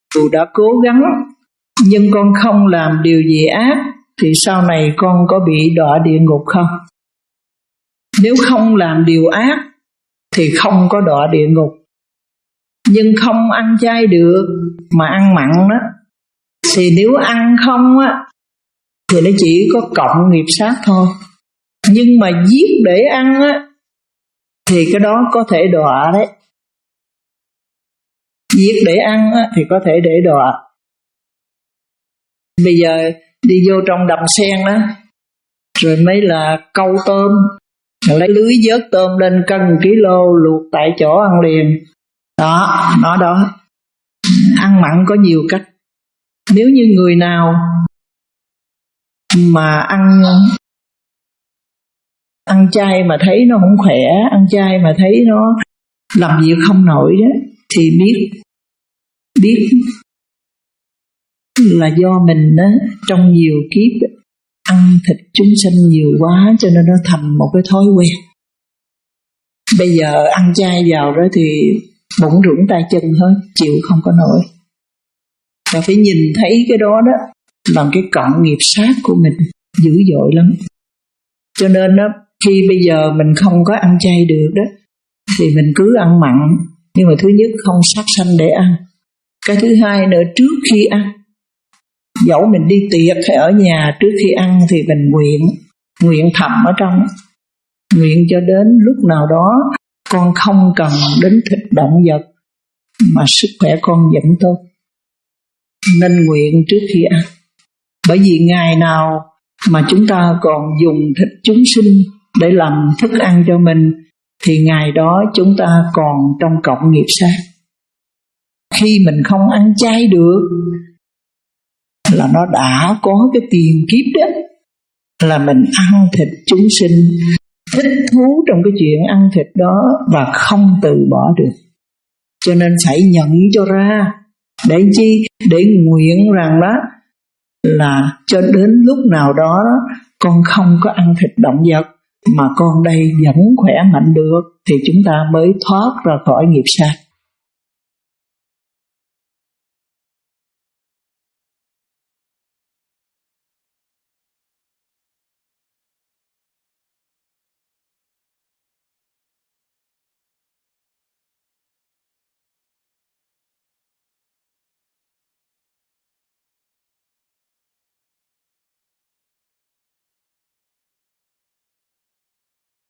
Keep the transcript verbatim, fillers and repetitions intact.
dù đã cố gắng nhưng con không làm điều gì ác thì sau này con có bị đọa địa ngục không? Nếu không làm điều ác thì không có đọa địa ngục. Nhưng không ăn chay được mà ăn mặn đó, thì nếu ăn không á thì nó chỉ có cộng nghiệp sát thôi. Nhưng mà giết để ăn á thì cái đó có thể đọa đấy. Giết để ăn á thì có thể để đọa. Bây giờ đi vô trong đầm sen đó, rồi mới là câu tôm, lấy lưới vớt tôm lên cân ký lô, luộc tại chỗ ăn liền. Đó, nó đó. Ăn mặn có nhiều cách. Nếu như người nào mà ăn ăn chay mà thấy nó không khỏe, ăn chay mà thấy nó làm việc không nổi đó, thì biết biết là do mình đó, trong nhiều kiếp ăn thịt chúng sinh nhiều quá, cho nên nó thành một cái thói quen. Bây giờ ăn chay vào đó thì bụng rủng tay chân hết, chịu không có nổi. Và phải nhìn thấy cái đó đó làm cái cộng nghiệp sát của mình dữ dội lắm. Cho nên đó, khi bây giờ mình không có ăn chay được đó, thì mình cứ ăn mặn. Nhưng mà thứ nhất không sát sanh để ăn. Cái thứ hai nữa, trước khi ăn, dẫu mình đi tiệc hay ở nhà, trước khi ăn thì mình nguyện, nguyện thầm ở trong, nguyện cho đến lúc nào đó con không cần đến thịt động vật mà sức khỏe con vẫn tốt, nên nguyện trước khi ăn. Bởi vì ngày nào mà chúng ta còn dùng thịt chúng sinh để làm thức ăn cho mình, thì ngày đó chúng ta còn trong cộng nghiệp sát. Khi mình không ăn chay được là nó đã có cái tiền kiếp đó, là mình ăn thịt chúng sinh, thích thú trong cái chuyện ăn thịt đó và không từ bỏ được. Cho nên phải nhận cho ra. Để chi? Để nguyện rằng đó là cho đến lúc nào đó con không có ăn thịt động vật mà con đây vẫn khỏe mạnh được, thì chúng ta mới thoát ra khỏi nghiệp sát.